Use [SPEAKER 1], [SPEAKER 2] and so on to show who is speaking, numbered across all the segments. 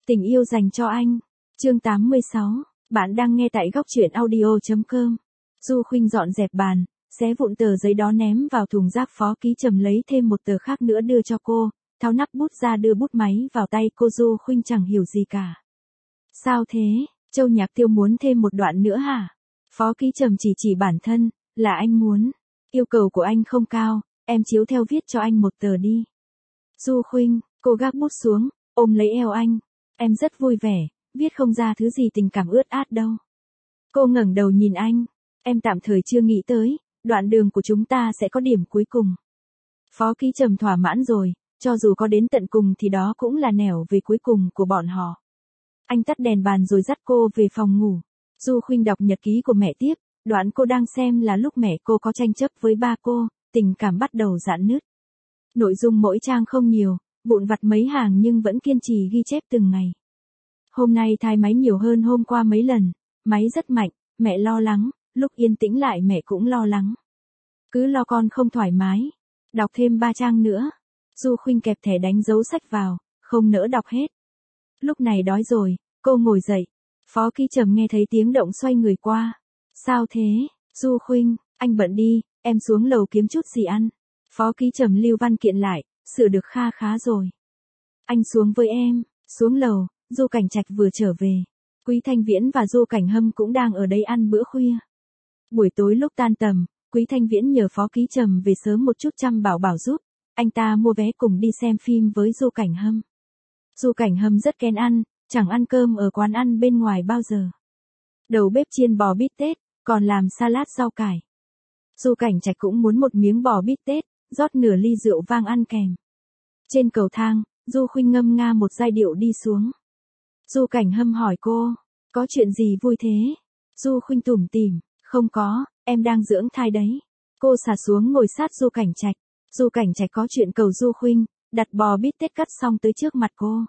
[SPEAKER 1] Tình yêu dành cho anh. Chương 86. Bạn đang nghe tại góc truyện audio.com. Du Khuynh dọn dẹp bàn, xé vụn tờ giấy đó ném vào thùng rác. Phó Ký Trầm lấy thêm một tờ khác nữa đưa cho cô, tháo nắp bút ra đưa bút máy vào tay cô. Du Khuynh chẳng hiểu gì cả. Sao thế, Châu Nhạc Tiêu muốn thêm một đoạn nữa hả? Phó Ký Trầm chỉ bản thân, là anh muốn. Yêu cầu của anh không cao, em chiếu theo viết cho anh một tờ đi. Du Khuynh, cô gác bút xuống, ôm lấy eo anh. Em rất vui vẻ, viết không ra thứ gì tình cảm ướt át đâu. Cô ngẩng đầu nhìn anh. Em tạm thời chưa nghĩ tới, đoạn đường của chúng ta sẽ có điểm cuối cùng. Phó Ký Trầm thỏa mãn rồi, cho dù có đến tận cùng thì đó cũng là nẻo về cuối cùng của bọn họ. Anh tắt đèn bàn rồi dắt cô về phòng ngủ. Du Khuynh đọc nhật ký của mẹ tiếp, đoạn cô đang xem là lúc mẹ cô có tranh chấp với ba cô, tình cảm bắt đầu rạn nứt. Nội dung mỗi trang không nhiều, vụn vặt mấy hàng nhưng vẫn kiên trì ghi chép từng ngày. Hôm nay thay máy nhiều hơn hôm qua mấy lần, máy rất mạnh, mẹ lo lắng, lúc yên tĩnh lại mẹ cũng lo lắng. Cứ lo con không thoải mái. Đọc thêm 3 trang nữa. Du Khuynh kẹp thẻ đánh dấu sách vào, không nỡ đọc hết. Lúc này đói rồi, cô ngồi dậy. Phó Ký Trầm nghe thấy tiếng động xoay người qua. Sao thế, Du Khuynh, anh bận đi, em xuống lầu kiếm chút gì ăn. Phó Ký Trầm lưu văn kiện lại, sửa được khá rồi. Anh xuống với em. Xuống lầu, Du Cảnh Trạch vừa trở về. Quý Thanh Viễn và Du Cảnh Hâm cũng đang ở đây ăn bữa khuya. Buổi tối lúc tan tầm, Quý Thanh Viễn nhờ Phó Ký Trầm về sớm một chút chăm bảo giúp. Anh ta mua vé cùng đi xem phim với Du Cảnh Hâm. Du Cảnh Hâm rất kén ăn, chẳng ăn cơm ở quán ăn bên ngoài bao giờ. Đầu bếp chiên bò bít tết, còn làm salad rau cải. Du Cảnh Trạch cũng muốn một miếng bò bít tết, rót nửa ly rượu vang ăn kèm. Trên cầu thang, Du Khuynh ngâm nga một giai điệu đi xuống. Du Cảnh Hâm hỏi cô, có chuyện gì vui thế? Du Khuynh tủm tỉm, không có, em đang dưỡng thai đấy. Cô xà xuống ngồi sát Du Cảnh Trạch. Du Cảnh Trạch có chuyện cầu Du Khuynh, đặt bò bít tết cắt xong tới trước mặt cô.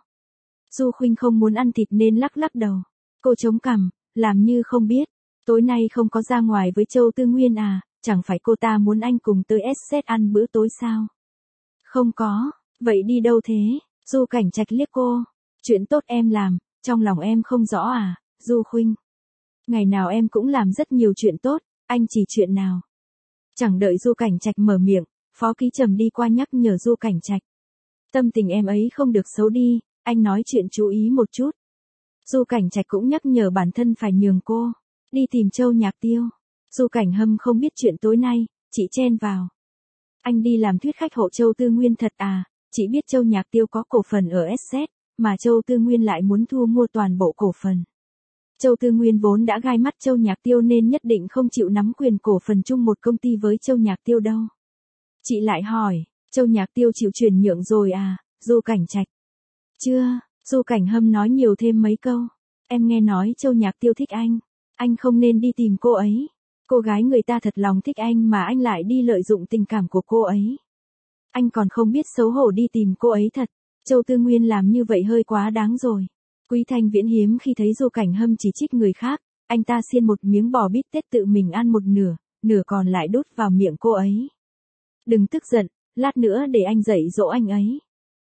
[SPEAKER 1] Du Khuynh không muốn ăn thịt nên lắc đầu. Cô chống cằm, làm như không biết. Tối nay không có ra ngoài với Châu Tư Nguyên à, chẳng phải cô ta muốn anh cùng tới SZ ăn bữa tối sao? Không có, vậy đi đâu thế? Du Cảnh Trạch liếc cô. Chuyện tốt em làm, trong lòng em không rõ à, Du Khuynh. Ngày nào em cũng làm rất nhiều chuyện tốt, anh chỉ chuyện nào? Chẳng đợi Du Cảnh Trạch mở miệng, Phó Ký Trầm đi qua nhắc nhở Du Cảnh Trạch. Tâm tình em ấy không được xấu đi, anh nói chuyện chú ý một chút. Du Cảnh Trạch cũng nhắc nhở bản thân phải nhường cô, đi tìm Châu Nhạc Tiêu. Du Cảnh Hâm không biết chuyện tối nay, chị chen vào. Anh đi làm thuyết khách hộ Châu Tư Nguyên thật à, chị biết Châu Nhạc Tiêu có cổ phần ở SZ, mà Châu Tư Nguyên lại muốn thu mua toàn bộ cổ phần. Châu Tư Nguyên vốn đã gai mắt Châu Nhạc Tiêu nên nhất định không chịu nắm quyền cổ phần chung một công ty với Châu Nhạc Tiêu đâu. Chị lại hỏi, Châu Nhạc Tiêu chịu chuyển nhượng rồi à, Du Cảnh Trạch? Chưa, Du Cảnh Hâm nói nhiều thêm mấy câu. Em nghe nói Châu Nhạc Tiêu thích anh không nên đi tìm cô ấy. Cô gái người ta thật lòng thích anh mà anh lại đi lợi dụng tình cảm của cô ấy. Anh còn không biết xấu hổ đi tìm cô ấy thật. Châu Tư Nguyên làm như vậy hơi quá đáng rồi. Quý Thanh Viễn hiếm khi thấy Du Cảnh Hâm chỉ trích người khác, anh ta xiên một miếng bò bít tết tự mình ăn một nửa, nửa còn lại đút vào miệng cô ấy. Đừng tức giận, lát nữa để anh dạy dỗ anh ấy.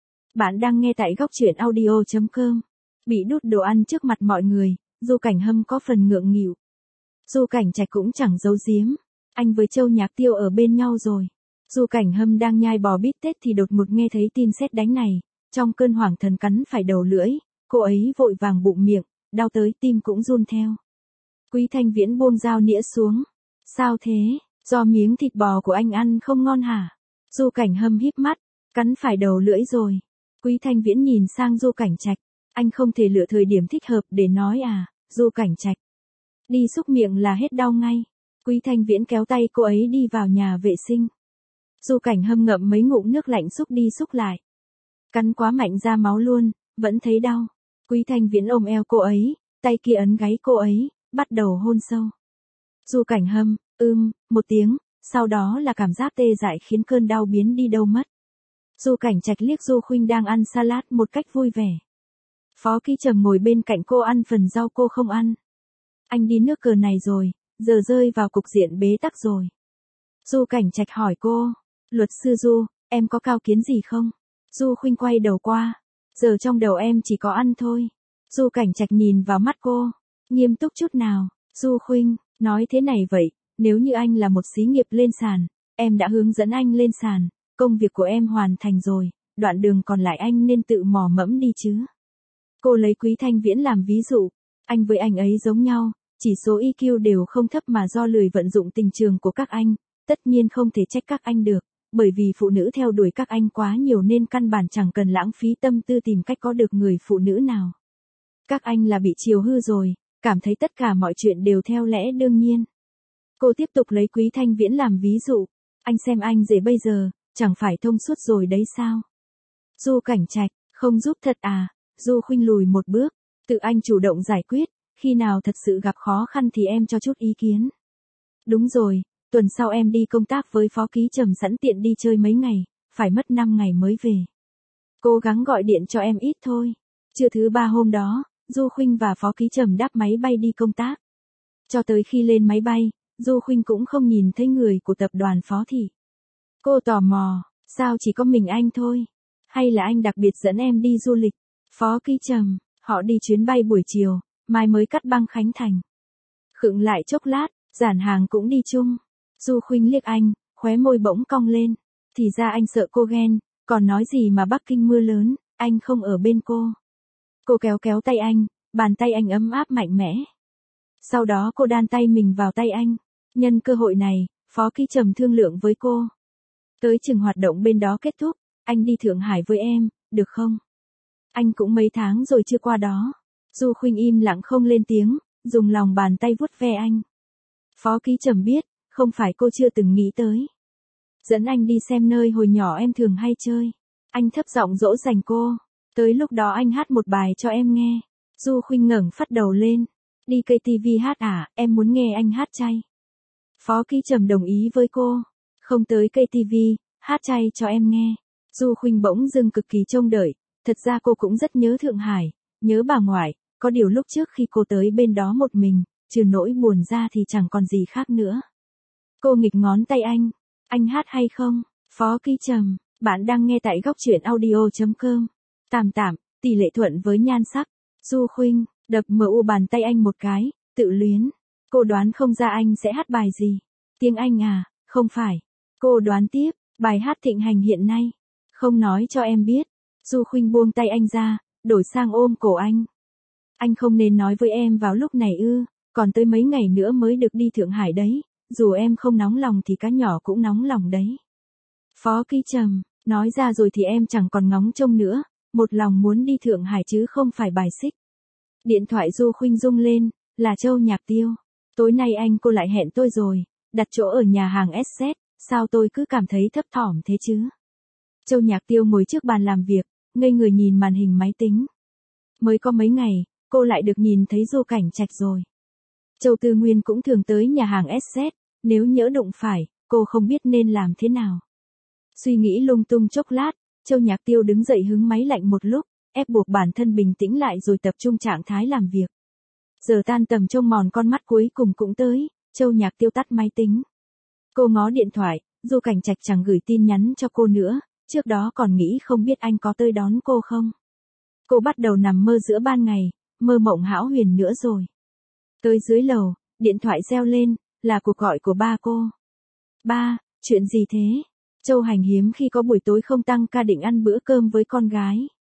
[SPEAKER 1] Bạn đang nghe tại góc truyện audio.com. Bị đút đồ ăn trước mặt mọi người, Du Cảnh Hâm có phần ngượng nghịu. Du Cảnh Trạch cũng chẳng giấu giếm, anh với Châu Nhạc Tiêu ở bên nhau rồi. Du Cảnh Hâm đang nhai bò bít tết thì đột ngột nghe thấy tin sét đánh này, trong cơn hoảng thần cắn phải đầu lưỡi, cô ấy vội vàng bụng miệng, đau tới tim cũng run theo. Quý Thanh Viễn buông dao nĩa xuống. Sao thế, do miếng thịt bò của anh ăn không ngon hả? Du Cảnh Hâm híp mắt, cắn phải đầu lưỡi rồi. Quý Thanh Viễn nhìn sang Du Cảnh Trạch, anh không thể lựa thời điểm thích hợp để nói à, Du Cảnh Trạch. Đi xúc miệng là hết đau ngay. Quý Thanh Viễn kéo tay cô ấy đi vào nhà vệ sinh. Du Cảnh Hâm ngậm mấy ngụm nước lạnh xúc đi xúc lại. Cắn quá mạnh ra máu luôn, vẫn thấy đau. Quý Thanh Viễn ôm eo cô ấy, tay kia ấn gáy cô ấy, bắt đầu hôn sâu. Du Cảnh Hâm, một tiếng, sau đó là cảm giác tê dại khiến cơn đau biến đi đâu mất. Du Cảnh Trạch liếc Du Khuynh đang ăn salad một cách vui vẻ. Phó Ký Trầm ngồi bên cạnh cô ăn phần rau cô không ăn. Anh đi nước cờ này rồi, giờ rơi vào cục diện bế tắc rồi. Du Cảnh Trạch hỏi cô, luật sư Du, em có cao kiến gì không? Du Khuynh quay đầu qua, giờ trong đầu em chỉ có ăn thôi. Du Cảnh Trạch nhìn vào mắt cô, nghiêm túc chút nào. Du Khuynh, nói thế này vậy, nếu như anh là một xí nghiệp lên sàn, em đã hướng dẫn anh lên sàn, công việc của em hoàn thành rồi, đoạn đường còn lại anh nên tự mò mẫm đi chứ. Cô lấy Quý Thanh Viễn làm ví dụ, anh với anh ấy giống nhau, chỉ số EQ đều không thấp mà do lười vận dụng tình trường của các anh, tất nhiên không thể trách các anh được, bởi vì phụ nữ theo đuổi các anh quá nhiều nên căn bản chẳng cần lãng phí tâm tư tìm cách có được người phụ nữ nào. Các anh là bị chiều hư rồi, cảm thấy tất cả mọi chuyện đều theo lẽ đương nhiên. Cô tiếp tục lấy Quý Thanh Viễn làm ví dụ, anh xem anh rể bây giờ, chẳng phải thông suốt rồi đấy sao? Du Cảnh Trạch, không giúp thật à? Du Khuynh lùi một bước, tự anh chủ động giải quyết, khi nào thật sự gặp khó khăn thì em cho chút ý kiến. Đúng rồi, tuần sau em đi công tác với Phó Ký Trầm, sẵn tiện đi chơi mấy ngày, phải mất 5 ngày mới về. Cố gắng gọi điện cho em ít thôi. Trưa thứ 3 hôm đó, Du Khuynh và Phó Ký Trầm đáp máy bay đi công tác. Cho tới khi lên máy bay, Du Khuynh cũng không nhìn thấy người của tập đoàn Phó Thị. Cô tò mò, sao chỉ có mình anh thôi? Hay là anh đặc biệt dẫn em đi du lịch? Phó Ký Trầm, họ đi chuyến bay buổi chiều, mai mới cắt băng khánh thành. Khựng lại chốc lát, Giản Hàng cũng đi chung. Du Khuynh liếc anh, khóe môi bỗng cong lên. Thì ra anh sợ cô ghen, còn nói gì mà Bắc Kinh mưa lớn, anh không ở bên cô. Cô kéo kéo tay anh, bàn tay anh ấm áp mạnh mẽ. Sau đó cô đan tay mình vào tay anh. Nhân cơ hội này, Phó Ký Trầm thương lượng với cô. Tới chừng hoạt động bên đó kết thúc, anh đi Thượng Hải với em, được không? Anh cũng mấy tháng rồi chưa qua đó. Du Khuynh im lặng không lên tiếng, dùng lòng bàn tay vuốt ve anh. Phó Ký Trầm biết, không phải cô chưa từng nghĩ tới. Dẫn anh đi xem nơi hồi nhỏ em thường hay chơi. Anh thấp giọng dỗ dành cô. Tới lúc đó anh hát một bài cho em nghe. Du Khuynh ngẩng phát đầu lên. Đi KTV hát à, em muốn nghe anh hát chay. Phó Ký Trầm đồng ý với cô. Không tới KTV, hát chay cho em nghe. Du Khuynh bỗng dưng cực kỳ trông đợi. Thật ra cô cũng rất nhớ Thượng Hải, nhớ bà ngoại. Có điều lúc trước khi cô tới bên đó một mình, trừ nỗi buồn ra thì chẳng còn gì khác nữa. Cô nghịch ngón tay anh hát hay không? Phó Ký Trầm, bạn đang nghe tại góc truyện audio.com. Tạm tạm, tỷ lệ thuận với nhan sắc. Du Khuynh, đập mu bàn tay anh một cái, tự luyến. Cô đoán không ra anh sẽ hát bài gì. Tiếng Anh à, không phải. Cô đoán tiếp, bài hát thịnh hành hiện nay. Không nói cho em biết. Du Khuynh buông tay anh ra, đổi sang ôm cổ anh. Anh không nên nói với em vào lúc này ư, còn tới mấy ngày nữa mới được đi Thượng Hải đấy, dù em không nóng lòng thì cá nhỏ cũng nóng lòng đấy. Phó Ký Trầm, nói ra rồi thì em chẳng còn ngóng trông nữa, một lòng muốn đi Thượng Hải chứ không phải bài xích. Điện thoại Du Khuynh rung lên, là Châu Nhạc Tiêu. Tối nay anh cô lại hẹn tôi rồi, đặt chỗ ở nhà hàng SZ, sao tôi cứ cảm thấy thấp thỏm thế chứ? Châu Nhạc Tiêu ngồi trước bàn làm việc, ngây người nhìn màn hình máy tính. Mới có mấy ngày, cô lại được nhìn thấy Du Cảnh Trạch rồi. Châu Tư Nguyên cũng thường tới nhà hàng SZ, nếu nhỡ đụng phải, cô không biết nên làm thế nào. Suy nghĩ lung tung chốc lát, Châu Nhạc Tiêu đứng dậy hứng máy lạnh một lúc, ép buộc bản thân bình tĩnh lại rồi tập trung trạng thái làm việc. Giờ tan tầm trông mòn con mắt cuối cùng cũng tới, Châu Nhạc Tiêu tắt máy tính. Cô ngó điện thoại, Du Cảnh Trạch chẳng gửi tin nhắn cho cô nữa, trước đó còn nghĩ không biết anh có tới đón cô không. Cô bắt đầu nằm mơ giữa ban ngày, mơ mộng hão huyền nữa rồi. Tới dưới lầu, điện thoại reo lên, là cuộc gọi của ba cô. Ba, chuyện gì thế? Châu Hành hiếm khi có buổi tối không tăng ca định ăn bữa cơm với con gái.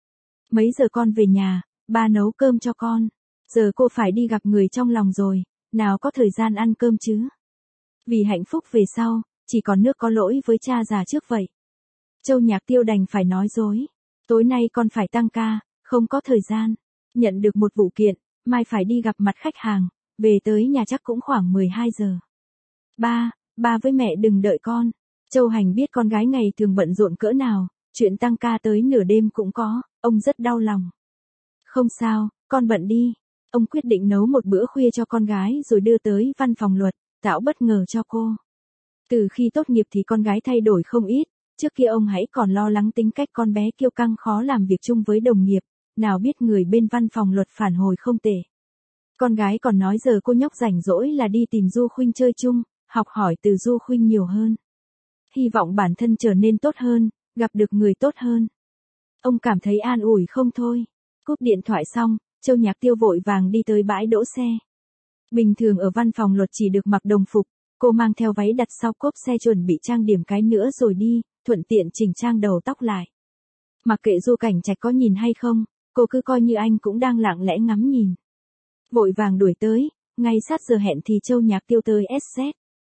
[SPEAKER 1] Mấy giờ con về nhà, ba nấu cơm cho con. Giờ cô phải đi gặp người trong lòng rồi, nào có thời gian ăn cơm chứ. Vì hạnh phúc về sau, chỉ còn nước có lỗi với cha già trước vậy. Châu Nhạc Tiêu đành phải nói dối. Tối nay con phải tăng ca, không có thời gian. Nhận được một vụ kiện, mai phải đi gặp mặt khách hàng, về tới nhà chắc cũng khoảng 12 giờ. Ba với mẹ đừng đợi con. Châu Hành biết con gái ngày thường bận rộn cỡ nào, chuyện tăng ca tới nửa đêm cũng có, ông rất đau lòng. Không sao, con bận đi. Ông quyết định nấu một bữa khuya cho con gái rồi đưa tới văn phòng luật, tạo bất ngờ cho cô. Từ khi tốt nghiệp thì con gái thay đổi không ít, trước kia ông hãy còn lo lắng tính cách con bé kiêu căng khó làm việc chung với đồng nghiệp, nào biết người bên văn phòng luật phản hồi không tệ. Con gái còn nói giờ cô nhóc rảnh rỗi là đi tìm Du Khuynh chơi chung, học hỏi từ Du Khuynh nhiều hơn. Hy vọng bản thân trở nên tốt hơn, gặp được người tốt hơn. Ông cảm thấy an ủi không thôi. Cúp điện thoại xong, Châu Nhạc Tiêu vội vàng đi tới bãi đỗ xe. Bình thường ở văn phòng luật chỉ được mặc đồng phục, cô mang theo váy đặt sau cốp xe chuẩn bị trang điểm cái nữa rồi đi, thuận tiện chỉnh trang đầu tóc lại. Mặc kệ Du Cảnh Trạch có nhìn hay không, cô cứ coi như anh cũng đang lặng lẽ ngắm nhìn. Vội vàng đuổi tới, ngay sát giờ hẹn thì Châu Nhạc Tiêu tới SZ.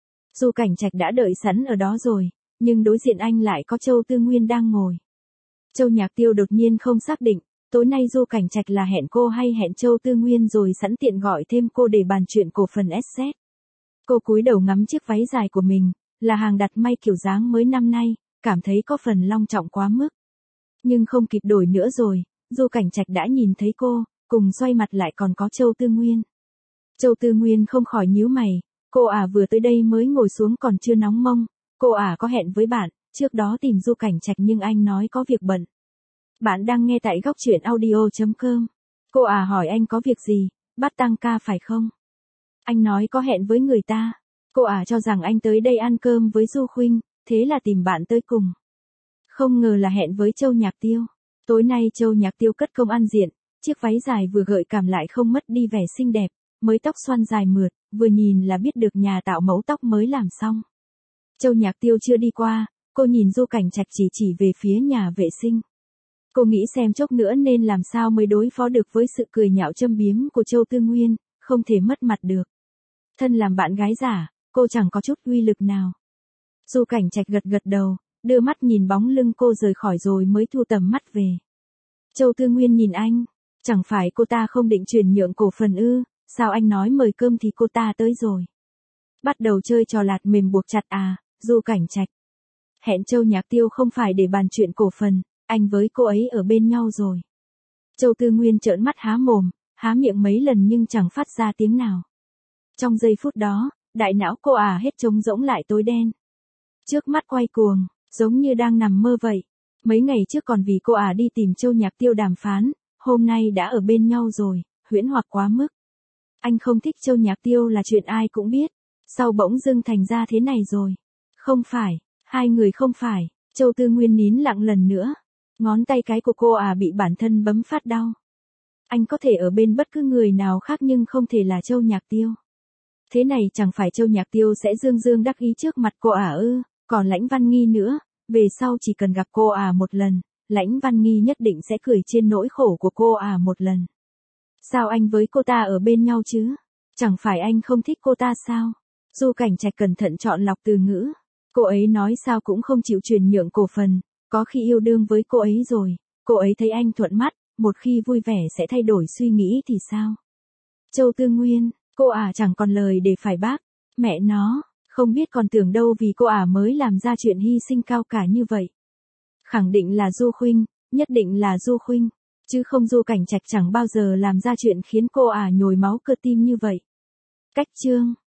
[SPEAKER 1] Du Cảnh Trạch đã đợi sẵn ở đó rồi, nhưng đối diện anh lại có Châu Tư Nguyên đang ngồi. Châu Nhạc Tiêu đột nhiên không xác định, tối nay Du Cảnh Trạch là hẹn cô hay hẹn Châu Tư Nguyên rồi sẵn tiện gọi thêm cô để bàn chuyện cổ phần SZ. Cô cúi đầu ngắm chiếc váy dài của mình, là hàng đặt may kiểu dáng mới năm nay, cảm thấy có phần long trọng quá mức. Nhưng không kịp đổi nữa rồi, Du Cảnh Trạch đã nhìn thấy cô, cùng xoay mặt lại còn có Châu Tư Nguyên. Châu Tư Nguyên không khỏi nhíu mày, cô vừa tới đây mới ngồi xuống còn chưa nóng mông, cô có hẹn với bạn, trước đó tìm Du Cảnh Trạch nhưng anh nói có việc bận. Bạn đang nghe tại góc truyện audio.com. Cô hỏi anh có việc gì, bắt tăng ca phải không? Anh nói có hẹn với người ta. Cô cho rằng anh tới đây ăn cơm với Du Khuynh, thế là tìm bạn tới cùng. Không ngờ là hẹn với Châu Nhạc Tiêu. Tối nay Châu Nhạc Tiêu cất công ăn diện, chiếc váy dài vừa gợi cảm lại không mất đi vẻ xinh đẹp, mới tóc xoăn dài mượt, vừa nhìn là biết được nhà tạo mẫu tóc mới làm xong. Châu Nhạc Tiêu chưa đi qua, cô nhìn Du Cảnh Trạch chỉ về phía nhà vệ sinh. Cô nghĩ xem chốc nữa nên làm sao mới đối phó được với sự cười nhạo châm biếm của Châu Tư Nguyên, không thể mất mặt được. Thân làm bạn gái giả, cô chẳng có chút uy lực nào. Du Cảnh Trạch gật đầu, đưa mắt nhìn bóng lưng cô rời khỏi rồi mới thu tầm mắt về. Châu Tư Nguyên nhìn anh, chẳng phải cô ta không định chuyển nhượng cổ phần ư, sao anh nói mời cơm thì cô ta tới rồi. Bắt đầu chơi trò lạt mềm buộc chặt Du Cảnh Trạch. Hẹn Châu Nhạc Tiêu không phải để bàn chuyện cổ phần, anh với cô ấy ở bên nhau rồi. Châu Tư Nguyên trợn mắt há mồm, há miệng mấy lần nhưng chẳng phát ra tiếng nào. Trong giây phút đó, đại não cô hết trống rỗng lại tối đen. Trước mắt quay cuồng, giống như đang nằm mơ vậy. Mấy ngày trước còn vì cô đi tìm Châu Nhạc Tiêu đàm phán, hôm nay đã ở bên nhau rồi, huyễn hoặc quá mức. Anh không thích Châu Nhạc Tiêu là chuyện ai cũng biết, sau bỗng dưng thành ra thế này rồi. Không phải, hai người không phải. Châu Tư Nguyên nín lặng lần nữa. Ngón tay cái của cô bị bản thân bấm phát đau. Anh có thể ở bên bất cứ người nào khác nhưng không thể là Châu Nhạc Tiêu. Thế này chẳng phải Châu Nhạc Tiêu sẽ dương dương đắc ý trước mặt cô ư, còn Lãnh Văn Nghi nữa, về sau chỉ cần gặp cô một lần, Lãnh Văn Nghi nhất định sẽ cười trên nỗi khổ của cô một lần. Sao anh với cô ta ở bên nhau chứ? Chẳng phải anh không thích cô ta sao? Du Cảnh Trạch cẩn thận chọn lọc từ ngữ. Cô ấy nói sao cũng không chịu chuyển nhượng cổ phần, có khi yêu đương với cô ấy rồi, cô ấy thấy anh thuận mắt, một khi vui vẻ sẽ thay đổi suy nghĩ thì sao? Châu Tư Nguyên, cô chẳng còn lời để phải bác, mẹ nó, không biết còn tưởng đâu vì cô mới làm ra chuyện hy sinh cao cả như vậy. Khẳng định là Du Khuynh, nhất định là Du Khuynh, chứ không Du Cảnh Trạch chẳng bao giờ làm ra chuyện khiến cô nhồi máu cơ tim như vậy. Cách chương